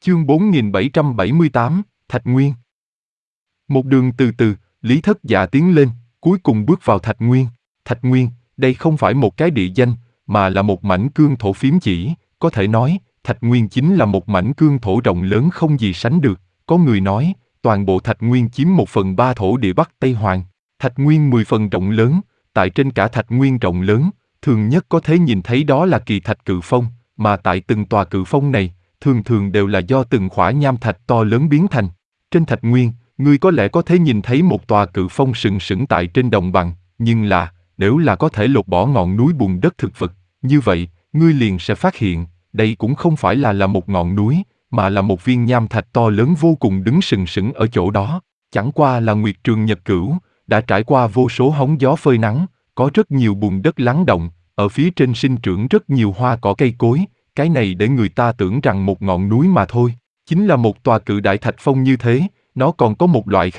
Chương 4778, Thạch Nguyên. Một đường từ từ, Lý Thất Dạ tiến lên, cuối cùng bước vào Thạch Nguyên. Thạch Nguyên, đây không phải một cái địa danh, mà là một mảnh cương thổ phiếm chỉ, có thể nói, Thạch Nguyên chính là một mảnh cương thổ rộng lớn không gì sánh được. Có người nói, toàn bộ Thạch Nguyên chiếm 1/3 thổ địa Bắc Tây Hoàng. Thạch Nguyên 10 phần rộng lớn, tại trên cả Thạch Nguyên rộng lớn, thường nhất có thể nhìn thấy đó là kỳ thạch cự phong, mà tại từng tòa cự phong này, thường thường đều là do từng khỏa nham thạch to lớn biến thành. Trên Thạch Nguyên, ngươi có lẽ có thể nhìn thấy một tòa cự phong sừng sững tại trên đồng bằng, nhưng nếu là có thể lột bỏ ngọn núi bùn đất thực vật, như vậy, ngươi liền sẽ phát hiện, đây cũng không phải là một ngọn núi, mà là một viên nham thạch to lớn vô cùng đứng sừng sững ở chỗ đó. Chẳng qua là Nguyệt Trường Nhật Cửu, đã trải qua vô số hóng gió phơi nắng, có rất nhiều bùn đất lắng động, ở phía trên sinh trưởng rất nhiều hoa cỏ cây cối, cái này để người ta tưởng rằng một ngọn núi mà thôi. Chính là một tòa cự đại thạch phong như thế, nó còn có một loại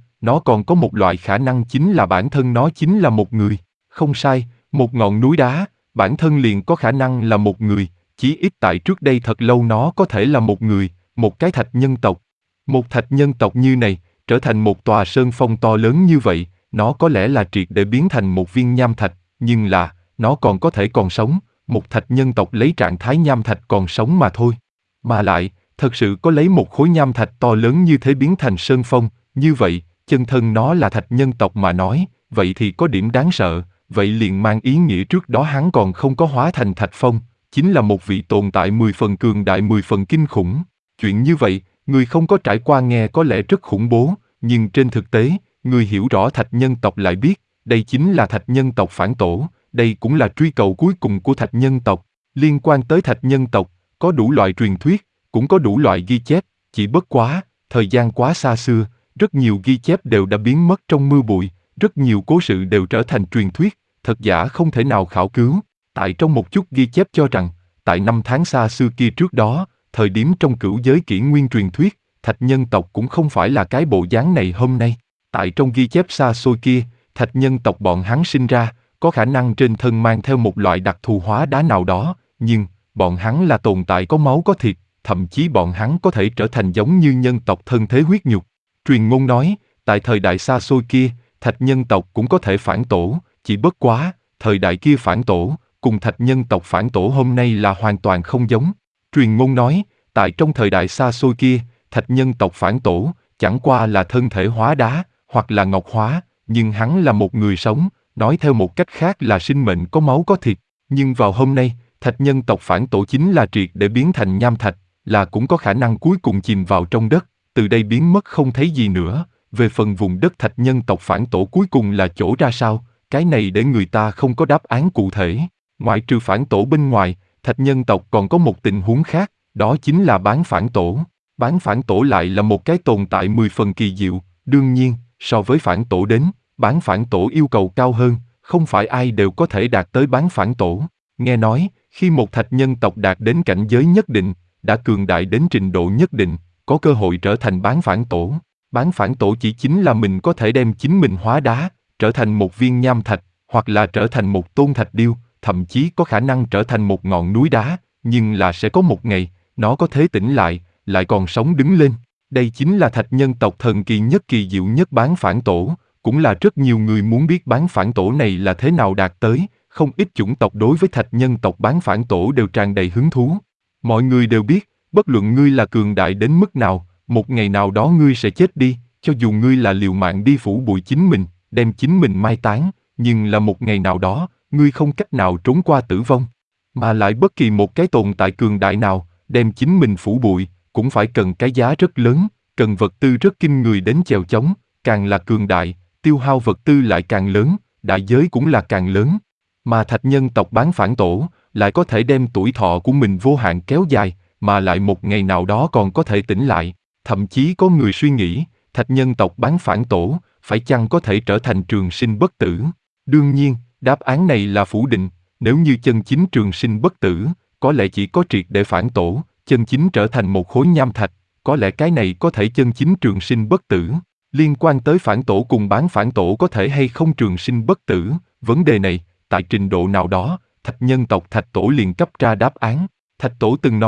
khả năng chính là bản thân nó chính là một người. Không sai, một ngọn núi đá, bản thân liền có khả năng là một người, chí ít tại trước đây thật lâu nó có thể là một người, một cái thạch nhân tộc. Một thạch nhân tộc như này, trở thành một tòa sơn phong to lớn như vậy, nó có lẽ là triệt để biến thành một viên nham thạch, nhưng nó còn có thể còn sống, một thạch nhân tộc lấy trạng thái nham thạch còn sống mà thôi. Mà lại, thật sự có lấy một khối nham thạch to lớn như thế biến thành sơn phong, như vậy, chân thân nó là thạch nhân tộc mà nói, vậy thì có điểm đáng sợ, vậy liền mang ý nghĩa trước đó hắn còn không có hóa thành thạch phong, chính là một vị tồn tại 10 phần cường đại 10 phần kinh khủng. Chuyện như vậy, người không có trải qua nghe có lẽ rất khủng bố, nhưng trên thực tế, người hiểu rõ thạch nhân tộc lại biết, đây chính là thạch nhân tộc phản tổ, đây cũng là truy cầu cuối cùng của thạch nhân tộc. Liên quan tới thạch nhân tộc, có đủ loại truyền thuyết, cũng có đủ loại ghi chép, chỉ bất quá, thời gian quá xa xưa, rất nhiều ghi chép đều đã biến mất trong mưa bụi, rất nhiều cố sự đều trở thành truyền thuyết, thật giả không thể nào khảo cứu. Tại trong một chút ghi chép cho rằng, tại năm tháng xa xưa kia trước đó, thời điểm trong cửu giới kỷ nguyên truyền thuyết, thạch nhân tộc cũng không phải là cái bộ dáng này hôm nay. Tại trong ghi chép xa xôi kia, thạch nhân tộc bọn hắn sinh ra, có khả năng trên thân mang theo một loại đặc thù hóa đá nào đó, nhưng, bọn hắn là tồn tại có máu có thịt, thậm chí bọn hắn có thể trở thành giống như nhân tộc thân thế huyết nhục. Truyền ngôn nói, tại thời đại xa xôi kia, thạch nhân tộc cũng có thể phản tổ, chỉ bất quá, thời đại kia phản tổ, cùng thạch nhân tộc phản tổ hôm nay là hoàn toàn không giống. Truyền ngôn nói, tại trong thời đại xa xôi kia, thạch nhân tộc phản tổ, chẳng qua là thân thể hóa đá, hoặc là ngọc hóa, nhưng hắn là một người sống, nói theo một cách khác là sinh mệnh có máu có thịt. Nhưng vào hôm nay, thạch nhân tộc phản tổ chính là triệt để biến thành nham thạch, là cũng có khả năng cuối cùng chìm vào trong đất, từ đây biến mất không thấy gì nữa. Về phần vùng đất thạch nhân tộc phản tổ cuối cùng là chỗ ra sao, cái này để người ta không có đáp án cụ thể. Ngoại trừ phản tổ bên ngoài, thạch nhân tộc còn có một tình huống khác, đó chính là bán phản tổ. Bán phản tổ lại là một cái tồn tại 10 phần kỳ diệu, đương nhiên, so với phản tổ đến, bán phản tổ yêu cầu cao hơn, không phải ai đều có thể đạt tới bán phản tổ. Nghe nói, khi một thạch nhân tộc đạt đến cảnh giới nhất định, đã cường đại đến trình độ nhất định, có cơ hội trở thành bán phản tổ. Bán phản tổ chỉ chính là mình có thể đem chính mình hóa đá, trở thành một viên nham thạch, hoặc là trở thành một tôn thạch điêu, thậm chí có khả năng trở thành một ngọn núi đá, nhưng là sẽ có một ngày, nó có thể tỉnh lại còn sống đứng lên. Đây chính là thạch nhân tộc thần kỳ nhất kỳ diệu nhất bán phản tổ, cũng là rất nhiều người muốn biết bán phản tổ này là thế nào đạt tới, không ít chủng tộc đối với thạch nhân tộc bán phản tổ đều tràn đầy hứng thú. Mọi người đều biết, bất luận ngươi là cường đại đến mức nào, một ngày nào đó ngươi sẽ chết đi, cho dù ngươi là liều mạng đi phủ bụi chính mình, đem chính mình mai táng, nhưng là một ngày nào đó, ngươi không cách nào trốn qua tử vong. Mà lại bất kỳ một cái tồn tại cường đại nào, đem chính mình phủ bụi, cũng phải cần cái giá rất lớn, cần vật tư rất kinh người đến chèo chống, càng là cường đại, tiêu hao vật tư lại càng lớn, đại giới cũng là càng lớn. Mà thạch nhân tộc bán phản tổ, lại có thể đem tuổi thọ của mình vô hạn kéo dài, mà lại một ngày nào đó còn có thể tỉnh lại. Thậm chí có người suy nghĩ, thạch nhân tộc bán phản tổ, phải chăng có thể trở thành trường sinh bất tử? Đương nhiên, đáp án này là phủ định, nếu như chân chính trường sinh bất tử, có lẽ chỉ có triệt để phản tổ, chân chính trở thành một khối nham thạch, có lẽ cái này có thể chân chính trường sinh bất tử. Liên quan tới phản tổ cùng bán phản tổ có thể hay không trường sinh bất tử, vấn đề này, tại trình độ nào đó, thạch nhân tộc thạch tổ liền cấp ra đáp án. Thạch tổ từng nói,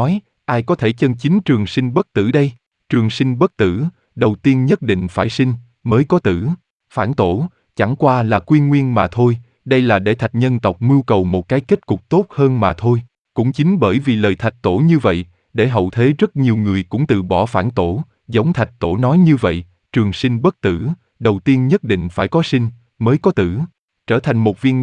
ai có thể chân chính trường sinh bất tử đây? Trường sinh bất tử, đầu tiên nhất định phải sinh, mới có tử. Phản tổ, chẳng qua là quy nguyên mà thôi, đây là để thạch nhân tộc mưu cầu một cái kết cục tốt hơn mà thôi. Cũng chính bởi vì lời thạch tổ như vậy, để hậu thế rất nhiều người cũng từ bỏ phản tổ, giống thạch tổ nói như vậy, trường sinh bất tử, đầu tiên nhất định phải có sinh, mới có tử. Trở thành một viên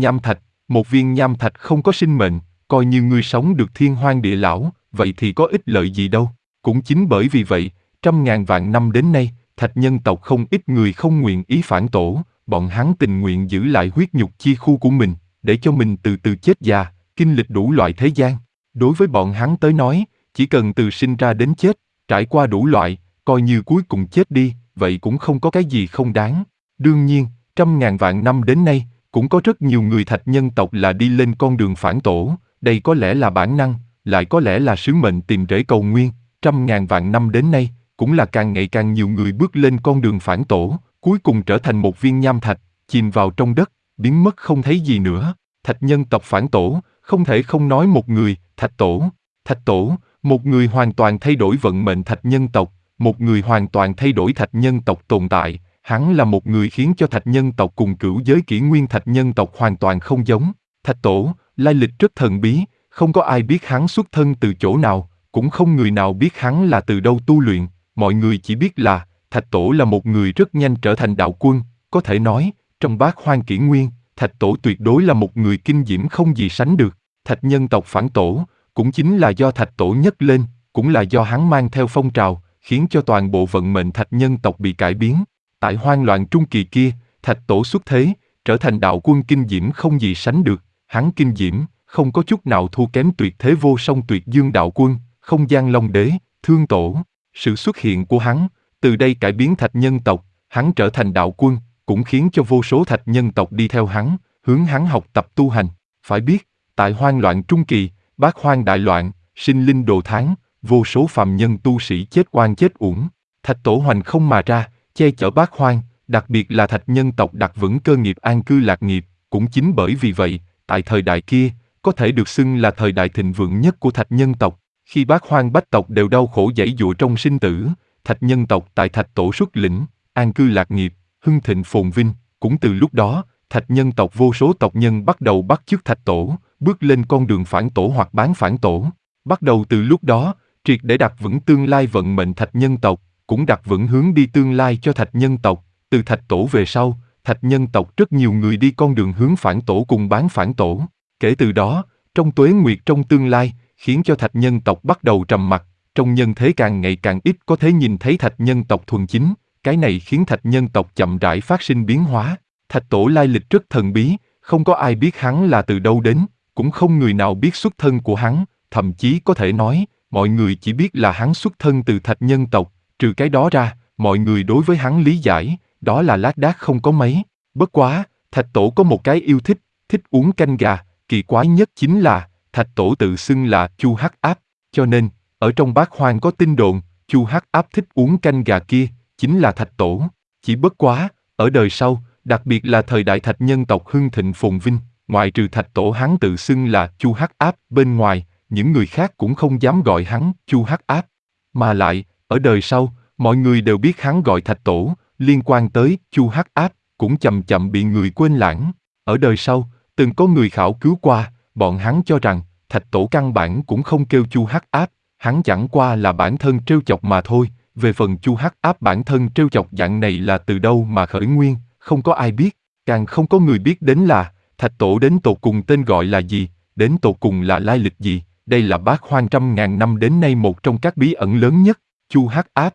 nham thạch không có sinh mệnh, coi như ngươi sống được thiên hoang địa lão, vậy thì có ích lợi gì đâu. Cũng chính bởi vì vậy, trăm ngàn vạn năm đến nay, thạch nhân tộc không ít người không nguyện ý phản tổ, bọn hắn tình nguyện giữ lại huyết nhục chi khu của mình, để cho mình từ từ chết già, kinh lịch đủ loại thế gian. Đối với bọn hắn tới nói, chỉ cần từ sinh ra đến chết, trải qua đủ loại, coi như cuối cùng chết đi, vậy cũng không có cái gì không đáng. Đương nhiên, trăm ngàn vạn năm đến nay, cũng có rất nhiều người thạch nhân tộc là đi lên con đường phản tổ, đây có lẽ là bản năng, lại có lẽ là sứ mệnh tìm rễ cầu nguyên. Trăm ngàn vạn năm đến nay, cũng là càng ngày càng nhiều người bước lên con đường phản tổ, cuối cùng trở thành một viên nham thạch, chìm vào trong đất, biến mất không thấy gì nữa. Thạch nhân tộc phản tổ, không thể không nói một người, thạch tổ. Thạch tổ, một người hoàn toàn thay đổi vận mệnh thạch nhân tộc, một người hoàn toàn thay đổi thạch nhân tộc tồn tại. Hắn là một người khiến cho thạch nhân tộc cùng cửu giới kỷ nguyên thạch nhân tộc hoàn toàn không giống. Thạch tổ, lai lịch rất thần bí, không có ai biết hắn xuất thân từ chỗ nào, cũng không người nào biết hắn là từ đâu tu luyện. Mọi người chỉ biết là, Thạch Tổ là một người rất nhanh trở thành đạo quân, có thể nói, trong bát hoang kỷ nguyên, Thạch Tổ tuyệt đối là một người kinh diễm không gì sánh được. Thạch nhân tộc phản tổ, cũng chính là do Thạch Tổ nhấc lên, cũng là do hắn mang theo phong trào, khiến cho toàn bộ vận mệnh Thạch nhân tộc bị cải biến. Tại hoang loạn trung kỳ kia, Thạch Tổ xuất thế, trở thành đạo quân kinh diễm không gì sánh được, hắn kinh diễm, không có chút nào thua kém tuyệt thế vô song tuyệt dương đạo quân, không gian long đế, thương tổ. Sự xuất hiện của hắn, từ đây cải biến thạch nhân tộc, hắn trở thành đạo quân, cũng khiến cho vô số thạch nhân tộc đi theo hắn, hướng hắn học tập tu hành. Phải biết, tại hoang loạn trung kỳ, bát hoang đại loạn, sinh linh đồ thán, vô số phàm nhân tu sĩ chết oan chết uổng. Thạch Tổ hoành không mà ra, che chở bát hoang, đặc biệt là thạch nhân tộc đặt vững cơ nghiệp an cư lạc nghiệp. Cũng chính bởi vì vậy, tại thời đại kia, có thể được xưng là thời đại thịnh vượng nhất của thạch nhân tộc. Khi bát hoang bách tộc đều đau khổ giãy giụa trong sinh tử, thạch nhân tộc tại Thạch Tổ xuất lĩnh, an cư lạc nghiệp, hưng thịnh phồn vinh. Cũng từ lúc đó, thạch nhân tộc vô số tộc nhân bắt đầu bắt chước Thạch Tổ, bước lên con đường phản tổ hoặc bán phản tổ. Bắt đầu từ lúc đó, triệt để đặt vững tương lai vận mệnh thạch nhân tộc, cũng đặt vững hướng đi tương lai cho thạch nhân tộc. Từ Thạch Tổ về sau, thạch nhân tộc rất nhiều người đi con đường hướng phản tổ cùng bán phản tổ. Kể từ đó, trong tuế nguyệt trong tương lai, khiến cho thạch nhân tộc bắt đầu trầm mặc, trong nhân thế càng ngày càng ít có thể nhìn thấy thạch nhân tộc thuần chính, cái này khiến thạch nhân tộc chậm rãi phát sinh biến hóa. Thạch Tổ lai lịch rất thần bí, không có ai biết hắn là từ đâu đến, cũng không người nào biết xuất thân của hắn, thậm chí có thể nói, mọi người chỉ biết là hắn xuất thân từ thạch nhân tộc, trừ cái đó ra, mọi người đối với hắn lý giải, đó là lác đác không có mấy. Bất quá, Thạch Tổ có một cái yêu thích, thích uống canh gà, kỳ quái nhất chính là, Thạch Tổ tự xưng là Chu Hắc Áp, cho nên, ở trong bát hoang có tin đồn, Chu Hắc Áp thích uống canh gà kia, chính là Thạch Tổ. Chỉ bất quá, ở đời sau, đặc biệt là thời đại thạch nhân tộc hưng thịnh phồn vinh, ngoại trừ Thạch Tổ hắn tự xưng là Chu Hắc Áp bên ngoài, những người khác cũng không dám gọi hắn Chu Hắc Áp. Mà lại, ở đời sau, mọi người đều biết hắn gọi Thạch Tổ, liên quan tới Chu Hắc Áp, cũng chậm chậm bị người quên lãng. Ở đời sau, từng có người khảo cứu qua, bọn hắn cho rằng, Thạch Tổ căn bản cũng không kêu Chu Hắc Áp, hắn chẳng qua là bản thân trêu chọc mà thôi. Về phần Chu Hắc Áp bản thân trêu chọc dạng này là từ đâu mà khởi nguyên, không có ai biết, càng không có người biết đến là, Thạch Tổ đến tột cùng tên gọi là gì, đến tột cùng là lai lịch gì. Đây là bát hoang trăm ngàn năm đến nay một trong các bí ẩn lớn nhất, Chu Hắc Áp.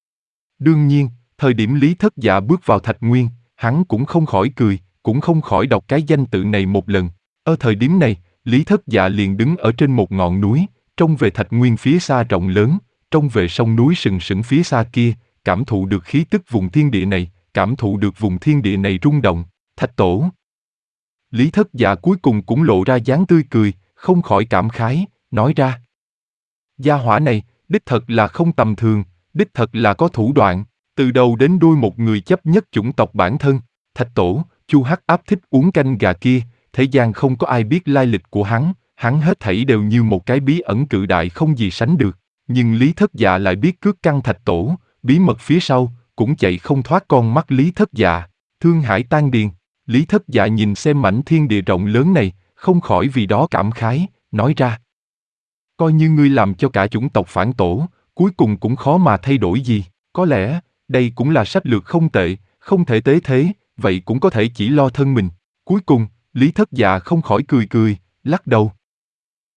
Đương nhiên, thời điểm Lý Thất Dạ bước vào Thạch Nguyên, hắn cũng không khỏi cười, cũng không khỏi đọc cái danh tự này một lần. Ở thời điểm này, Lý Thất Dạ liền đứng ở trên một ngọn núi, trông về Thạch Nguyên phía xa rộng lớn, trông về sông núi sừng sững phía xa kia, cảm thụ được khí tức vùng thiên địa này, cảm thụ được vùng thiên địa này rung động. Thạch Tổ. Lý Thất Dạ cuối cùng cũng lộ ra dáng tươi cười, không khỏi cảm khái, nói ra. Gia hỏa này, đích thật là không tầm thường, đích thật là có thủ đoạn, từ đầu đến đuôi một người chấp nhất chủng tộc bản thân. Thạch Tổ, Chu Hắc Áp thích uống canh gà kia, thế gian không có ai biết lai lịch của hắn hết thảy đều như một cái bí ẩn cự đại không gì sánh được. Nhưng Lý Thất Dạ lại biết cướp căn thạch tổ, bí mật phía sau, cũng chạy không thoát con mắt Lý Thất Dạ. Thương Hải Tan Điền, Lý Thất Dạ nhìn xem mảnh thiên địa rộng lớn này, không khỏi vì đó cảm khái, nói ra. Coi như ngươi làm cho cả chủng tộc phản tổ, cuối cùng cũng khó mà thay đổi gì. Có lẽ, đây cũng là sách lược không tệ, không thể tế thế, vậy cũng có thể chỉ lo thân mình. Cuối cùng, Lý Thất Dạ không khỏi cười cười, lắc đầu.